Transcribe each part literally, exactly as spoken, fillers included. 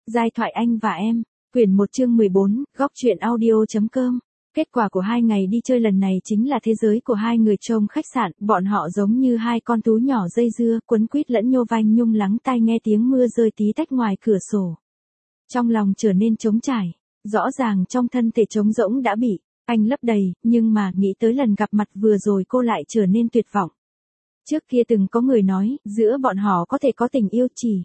Giai thoại anh và em, quyển một chương mười bốn, góc truyện audio.com. Kết quả của hai ngày đi chơi lần này chính là thế giới của hai người trong khách sạn, bọn họ giống như hai con thú nhỏ dây dưa, quấn quýt lẫn nhô vanh nhung lắng tai nghe tiếng mưa rơi tí tách ngoài cửa sổ. Trong lòng trở nên trống trải, rõ ràng trong thân thể trống rỗng đã bị anh lấp đầy, nhưng mà nghĩ tới lần gặp mặt vừa rồi cô lại trở nên tuyệt vọng. Trước kia từng có người nói, giữa bọn họ có thể có tình yêu chỉ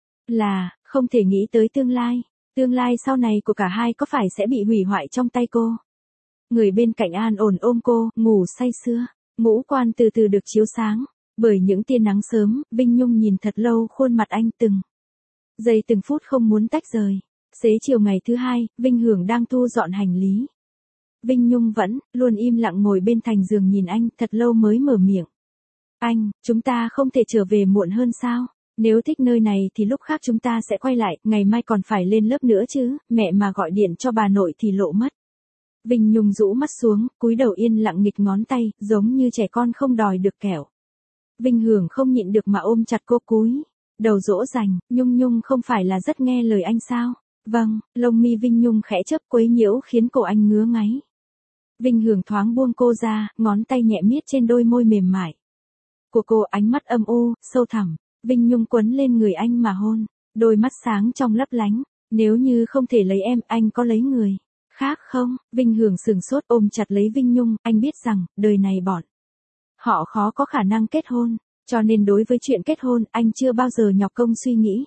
là không thể nghĩ tới tương lai, tương lai sau này của cả hai có phải sẽ bị hủy hoại trong tay cô. Người bên cạnh an ổn ôm cô, ngủ say sưa, ngũ quan từ từ được chiếu sáng, bởi những tia nắng sớm, Vinh Nhung nhìn thật lâu khuôn mặt anh từng giây từng phút không muốn tách rời. Xế chiều ngày thứ hai, Vinh Hưởng đang thu dọn hành lý. Vinh Nhung vẫn luôn im lặng ngồi bên thành giường nhìn anh, thật lâu mới mở miệng. Anh, chúng ta không thể trở về muộn hơn sao? Nếu thích nơi này thì lúc khác chúng ta sẽ quay lại, ngày mai còn phải lên lớp nữa chứ, mẹ mà gọi điện cho bà nội thì lộ mất. Vinh Nhung rũ mắt xuống, cúi đầu yên lặng nghịch ngón tay, giống như trẻ con không đòi được kẹo. Vinh Hưởng không nhịn được mà ôm chặt cô cúi đầu dỗ dành, Nhung Nhung không phải là rất nghe lời anh sao? Vâng, lông mi Vinh Nhung khẽ chớp quấy nhiễu khiến cổ anh ngứa ngáy. Vinh Hưởng thoáng buông cô ra, ngón tay nhẹ miết trên đôi môi mềm mại của cô, ánh mắt âm u, sâu thẳm. Vinh Nhung quấn lên người anh mà hôn, đôi mắt sáng trong lấp lánh. Nếu như không thể lấy em, anh có lấy người khác không? Vinh Hưởng sừng sốt ôm chặt lấy Vinh Nhung, anh biết rằng, đời này bọn họ khó có khả năng kết hôn, cho nên đối với chuyện kết hôn, anh chưa bao giờ nhọc công suy nghĩ.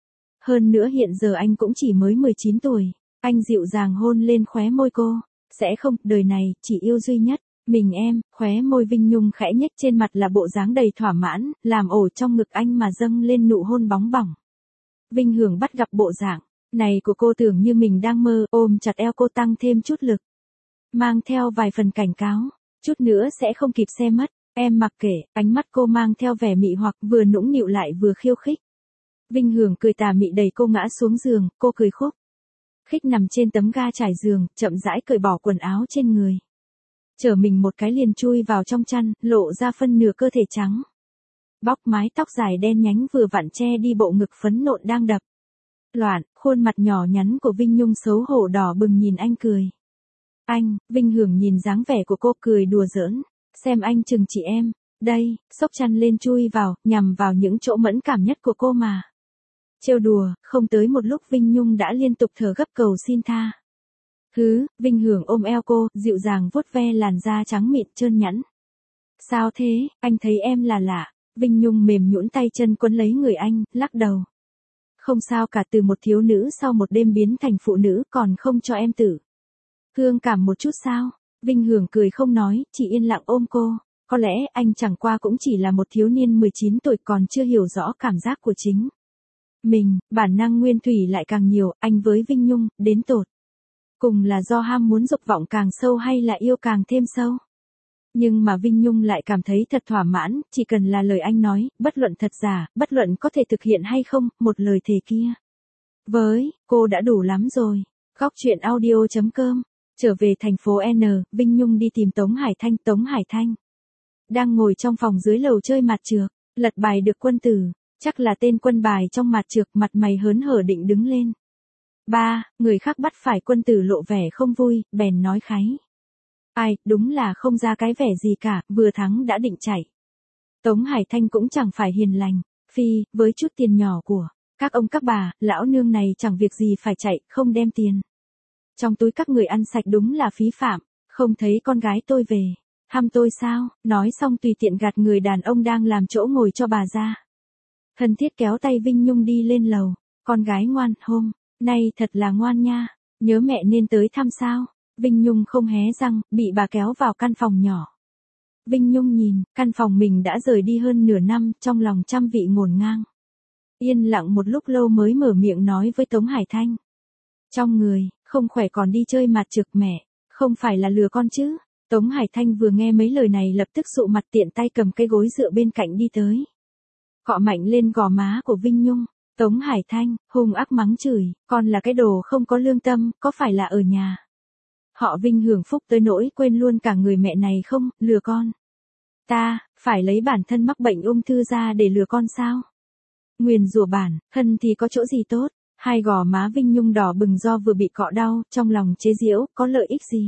Hơn nữa hiện giờ anh cũng chỉ mới mười chín tuổi, anh dịu dàng hôn lên khóe môi cô, sẽ không, đời này, chỉ yêu duy nhất mình em. Khóe môi Vinh Nhung khẽ nhếch, trên mặt là bộ dáng đầy thỏa mãn, làm ổ trong ngực anh mà dâng lên nụ hôn bóng bỏng. Vinh Hưởng bắt gặp bộ dạng này của cô tưởng như mình đang mơ, ôm chặt eo cô tăng thêm chút lực, mang theo vài phần cảnh cáo, chút nữa sẽ không kịp xe mất, em mặc kệ. Ánh mắt cô mang theo vẻ mị hoặc, vừa nũng nịu lại vừa khiêu khích. Vinh Hưởng cười tà mị đẩy cô ngã xuống giường, cô cười khúc khích nằm trên tấm ga trải giường, chậm rãi cởi bỏ quần áo trên người. Chở mình một cái liền chui vào trong chăn, lộ ra phân nửa cơ thể trắng bóc, mái tóc dài đen nhánh vừa vặn che đi bộ ngực phấn nộn đang đập loạn. Khuôn mặt nhỏ nhắn của Vinh Nhung xấu hổ đỏ bừng nhìn anh cười. Anh, Vinh Hưởng nhìn dáng vẻ của cô cười đùa giỡn, xem anh chừng chị em, đây, xốc chăn lên chui vào, nhằm vào những chỗ mẫn cảm nhất của cô mà trêu đùa. Không tới một lúc Vinh Nhung đã liên tục thở gấp cầu xin tha. Hứ, Vinh Hưởng ôm eo cô, dịu dàng vuốt ve làn da trắng mịn trơn nhẵn. Sao thế, anh thấy em là lạ. Vinh Nhung mềm nhũn tay chân quấn lấy người anh, lắc đầu. Không sao cả, từ một thiếu nữ sau một đêm biến thành phụ nữ, còn không cho em tử thương cảm một chút sao? Vinh Hưởng cười không nói, chỉ yên lặng ôm cô. Có lẽ anh chẳng qua cũng chỉ là một thiếu niên mười chín tuổi còn chưa hiểu rõ cảm giác của chính mình, bản năng nguyên thủy lại càng nhiều. Anh với Vinh Nhung, đến tột cùng là do ham muốn dục vọng càng sâu hay là yêu càng thêm sâu? Nhưng mà Vinh Nhung lại cảm thấy thật thỏa mãn, chỉ cần là lời anh nói, bất luận thật giả, bất luận có thể thực hiện hay không, một lời thề kia với cô đã đủ lắm rồi. Góc truyện audio.com. Trở về thành phố N, Vinh Nhung đi tìm Tống Hải Thanh. Tống Hải Thanh đang ngồi trong phòng dưới lầu chơi mạt chược, lật bài được quân tử, chắc là tên quân bài trong mạt chược, mặt mày hớn hở định đứng lên. Ba, người khác bắt phải quân tử lộ vẻ không vui, bèn nói kháy. Ai, đúng là không ra cái vẻ gì cả, vừa thắng đã định chạy. Tống Hải Thanh cũng chẳng phải hiền lành, phi, với chút tiền nhỏ của các ông các bà, lão nương này chẳng việc gì phải chạy, không đem tiền trong túi các người ăn sạch đúng là phí phạm. Không thấy con gái tôi về thăm tôi sao? Nói xong tùy tiện gạt người đàn ông đang làm chỗ ngồi cho bà ra. Thân thiết kéo tay Vinh Nhung đi lên lầu. Con gái ngoan, hôm nay thật là ngoan nha, nhớ mẹ nên tới thăm sao? Vinh Nhung không hé răng, bị bà kéo vào căn phòng nhỏ. Vinh Nhung nhìn, căn phòng mình đã rời đi hơn nửa năm, trong lòng trăm vị ngổn ngang. Yên lặng một lúc lâu mới mở miệng nói với Tống Hải Thanh. Trong người, không khỏe còn đi chơi mạt chược mẹ, không phải là lừa con chứ? Tống Hải Thanh vừa nghe mấy lời này lập tức sụ mặt, tiện tay cầm cây gối dựa bên cạnh đi tới. Cọ mạnh lên gò má của Vinh Nhung. Tống Hải Thanh, hung ác mắng chửi, con là cái đồ không có lương tâm, có phải là ở nhà họ Vinh hưởng phúc tới nỗi quên luôn cả người mẹ này không? Lừa con ta, phải lấy bản thân mắc bệnh ung thư ra để lừa con sao? Nguyền rủa bản thân thì có chỗ gì tốt, Hai gò má Vinh Nhung đỏ bừng do vừa bị cọ đau, trong lòng chế giễu, có lợi ích gì?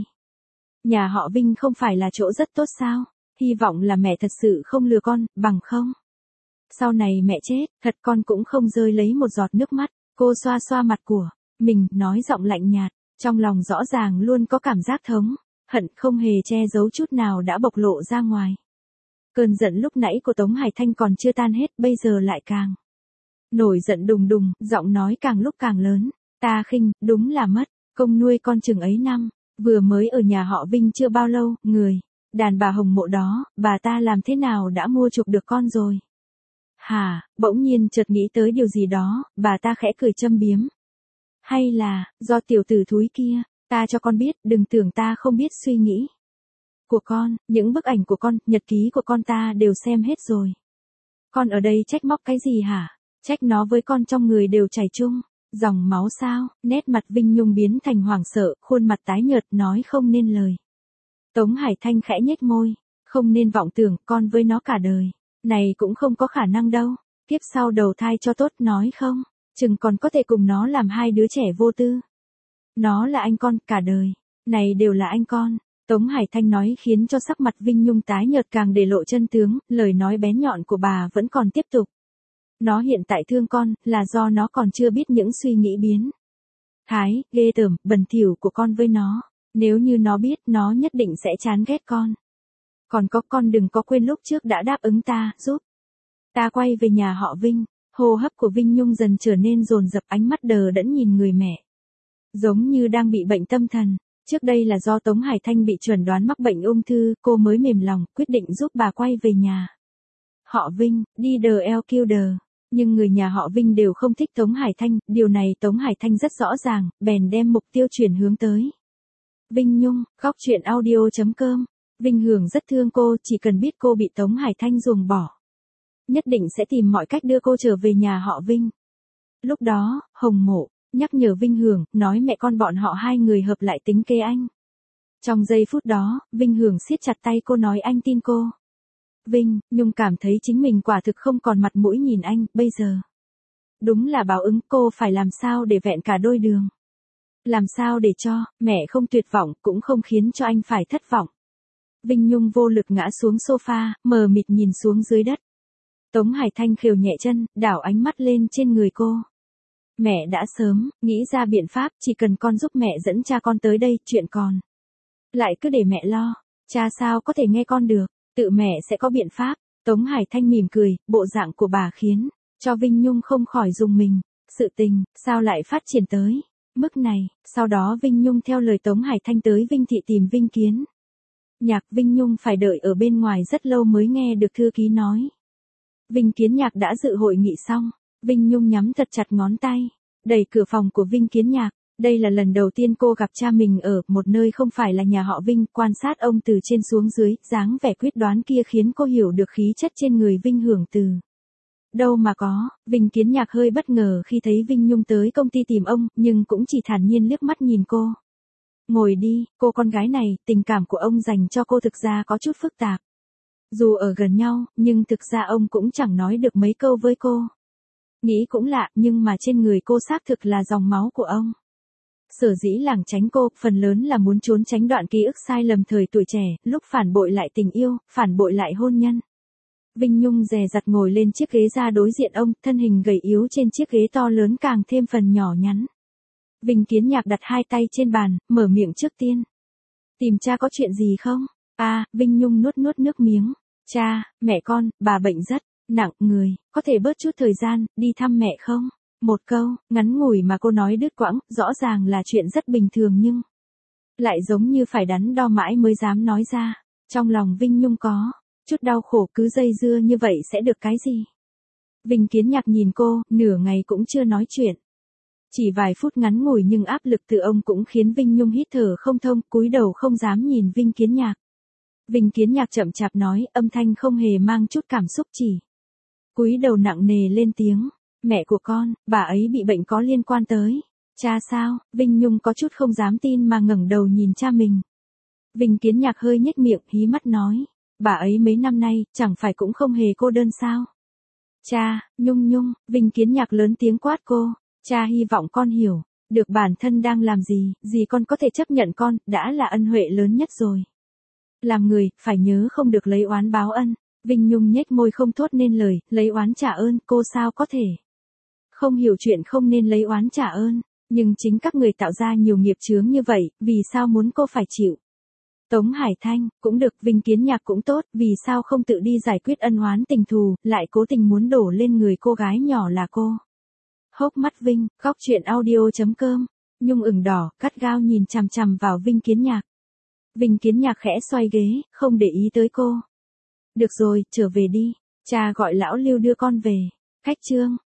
Nhà họ Vinh không phải là chỗ rất tốt sao? Hy vọng là mẹ thật sự không lừa con, bằng không. Sau này mẹ chết, thật con cũng không rơi lấy một giọt nước mắt. Cô xoa xoa mặt của mình, nói giọng lạnh nhạt, trong lòng rõ ràng luôn có cảm giác thống hận không hề che giấu chút nào đã bộc lộ ra ngoài. Cơn giận lúc nãy của Tống Hải Thanh còn chưa tan hết, bây giờ lại càng nổi giận đùng đùng, giọng nói càng lúc càng lớn. Ta khinh, đúng là mất công nuôi con chừng ấy năm, vừa mới ở nhà họ Vinh chưa bao lâu, người đàn bà Hồng Mộ đó, bà ta làm thế nào đã mua chuộc được con rồi? Hà, bỗng nhiên chợt nghĩ tới điều gì đó, bà ta khẽ cười châm biếm. Hay là, do tiểu tử thúi kia, ta cho con biết, đừng tưởng ta không biết suy nghĩ của con, những bức ảnh của con, nhật ký của con ta đều xem hết rồi. Con ở đây trách móc cái gì hả? Trách nó với con trong người đều chảy chung dòng máu sao? Nét mặt Vinh Nhung biến thành hoảng sợ, khuôn mặt tái nhợt nói không nên lời. Tống Hải Thanh khẽ nhếch môi, không nên vọng tưởng con với nó cả đời. Này cũng không có khả năng đâu, kiếp sau đầu thai cho tốt nói không, chừng còn có thể cùng nó làm hai đứa trẻ vô tư. Nó là anh con cả đời, này đều là anh con. Tống Hải Thanh nói khiến cho sắc mặt Vinh Nhung tái nhợt càng để lộ chân tướng, lời nói bén nhọn của bà vẫn còn tiếp tục. Nó hiện tại thương con, là do nó còn chưa biết những suy nghĩ biến thái, ghê tởm, bẩn thỉu của con với nó. Nếu như nó biết, nó nhất định sẽ chán ghét con. Còn có, con đừng có quên lúc trước đã đáp ứng ta, giúp ta quay về nhà họ Vinh. Hô hấp của Vinh Nhung dần trở nên dồn dập, ánh mắt đờ đẫn nhìn người mẹ, giống như đang bị bệnh tâm thần. Trước đây là do Tống Hải Thanh bị chuẩn đoán mắc bệnh ung thư, cô mới mềm lòng, quyết định giúp bà quay về nhà họ Vinh, đi đờ eo kiêu đờ. Nhưng người nhà họ Vinh đều không thích Tống Hải Thanh, điều này Tống Hải Thanh rất rõ ràng, bèn đem mục tiêu chuyển hướng tới Vinh Nhung. Góc truyện audio chấm com. Vinh Hưởng rất thương cô, chỉ cần biết cô bị Tống Hải Thanh ruồng bỏ, nhất định sẽ tìm mọi cách đưa cô trở về nhà họ Vinh. Lúc đó, Hồng Mộ nhắc nhở Vinh Hưởng, nói mẹ con bọn họ hai người hợp lại tính kế anh. Trong giây phút đó, Vinh Hưởng siết chặt tay cô nói anh tin cô. Vinh Nhung cảm thấy chính mình quả thực không còn mặt mũi nhìn anh, bây giờ đúng là báo ứng, cô phải làm sao để vẹn cả đôi đường. Làm sao để cho mẹ không tuyệt vọng, cũng không khiến cho anh phải thất vọng. Vinh Nhung vô lực ngã xuống sofa, mờ mịt nhìn xuống dưới đất. Tống Hải Thanh khều nhẹ chân, đảo ánh mắt lên trên người cô. Mẹ đã sớm nghĩ ra biện pháp, chỉ cần con giúp mẹ dẫn cha con tới đây, chuyện còn lại cứ để mẹ lo. Cha sao có thể nghe con được, tự mẹ sẽ có biện pháp. Tống Hải Thanh mỉm cười, bộ dạng của bà khiến cho Vinh Nhung không khỏi rùng mình. Sự tình sao lại phát triển tới mức này? Sau đó Vinh Nhung theo lời Tống Hải Thanh tới Vinh Thị tìm Vinh Kiến Nhạc. Vinh Nhung phải đợi ở bên ngoài rất lâu mới nghe được thư ký nói Vinh Kiến Nhạc đã dự hội nghị xong. Vinh Nhung nhắm thật chặt ngón tay, đẩy cửa phòng của Vinh Kiến Nhạc. Đây là lần đầu tiên cô gặp cha mình ở một nơi không phải là nhà họ Vinh, quan sát ông từ trên xuống dưới, dáng vẻ quyết đoán kia khiến cô hiểu được khí chất trên người Vinh Hưởng từ đâu mà có. Vinh Kiến Nhạc hơi bất ngờ khi thấy Vinh Nhung tới công ty tìm ông, nhưng cũng chỉ thản nhiên liếc mắt nhìn cô. Ngồi đi, cô con gái này, tình cảm của ông dành cho cô thực ra có chút phức tạp. Dù ở gần nhau, nhưng thực ra ông cũng chẳng nói được mấy câu với cô. Nghĩ cũng lạ, nhưng mà trên người cô xác thực là dòng máu của ông. Sở dĩ lảng tránh cô, phần lớn là muốn trốn tránh đoạn ký ức sai lầm thời tuổi trẻ, lúc phản bội lại tình yêu, phản bội lại hôn nhân. Vinh Nhung dè dặt ngồi lên chiếc ghế ra đối diện ông, thân hình gầy yếu trên chiếc ghế to lớn càng thêm phần nhỏ nhắn. Vinh Kiến Nhạc đặt hai tay trên bàn, mở miệng trước tiên. Tìm cha có chuyện gì không? À, Vinh Nhung nuốt nuốt nước miếng. Cha, mẹ con, bà bệnh rất nặng người, có thể bớt chút thời gian, đi thăm mẹ không? Một câu, ngắn ngủi mà cô nói đứt quãng, rõ ràng là chuyện rất bình thường nhưng lại giống như phải đắn đo mãi mới dám nói ra. Trong lòng Vinh Nhung có chút đau khổ, cứ dây dưa như vậy sẽ được cái gì? Vinh Kiến Nhạc nhìn cô, nửa ngày cũng chưa nói chuyện. Chỉ vài phút ngắn ngủi nhưng áp lực từ ông cũng khiến Vinh Nhung hít thở không thông, cúi đầu không dám nhìn Vinh Kiến Nhạc. Vinh Kiến Nhạc chậm chạp nói, âm thanh không hề mang chút cảm xúc, chỉ cúi đầu nặng nề lên tiếng. Mẹ của con, bà ấy bị bệnh có liên quan tới cha sao? Vinh Nhung có chút không dám tin mà ngẩng đầu nhìn cha mình. Vinh Kiến Nhạc hơi nhếch miệng, hí mắt nói, bà ấy mấy năm nay, chẳng phải cũng không hề cô đơn sao? Cha, Nhung Nhung, Vinh Kiến Nhạc lớn tiếng quát cô. Cha hy vọng con hiểu, được bản thân đang làm gì, gì con có thể chấp nhận con, đã là ân huệ lớn nhất rồi. Làm người, phải nhớ không được lấy oán báo ân. Vinh Nhung nhếch môi không thốt nên lời, lấy oán trả ơn, cô sao có thể. Không hiểu chuyện không nên lấy oán trả ơn, nhưng chính các người tạo ra nhiều nghiệp chướng như vậy, vì sao muốn cô phải chịu. Tống Hải Thanh, cũng được, Vinh Kiến Nhạc cũng tốt, vì sao không tự đi giải quyết ân oán tình thù, lại cố tình muốn đổ lên người cô gái nhỏ là cô. Hốc mắt Vinh, góc chuyện audio chấm com, Nhung ửng đỏ, gắt gao nhìn chằm chằm vào Vinh Kiến Nhạc. Vinh Kiến Nhạc khẽ xoay ghế, không để ý tới cô. Được rồi, trở về đi, cha gọi lão Lưu đưa con về. Cách chương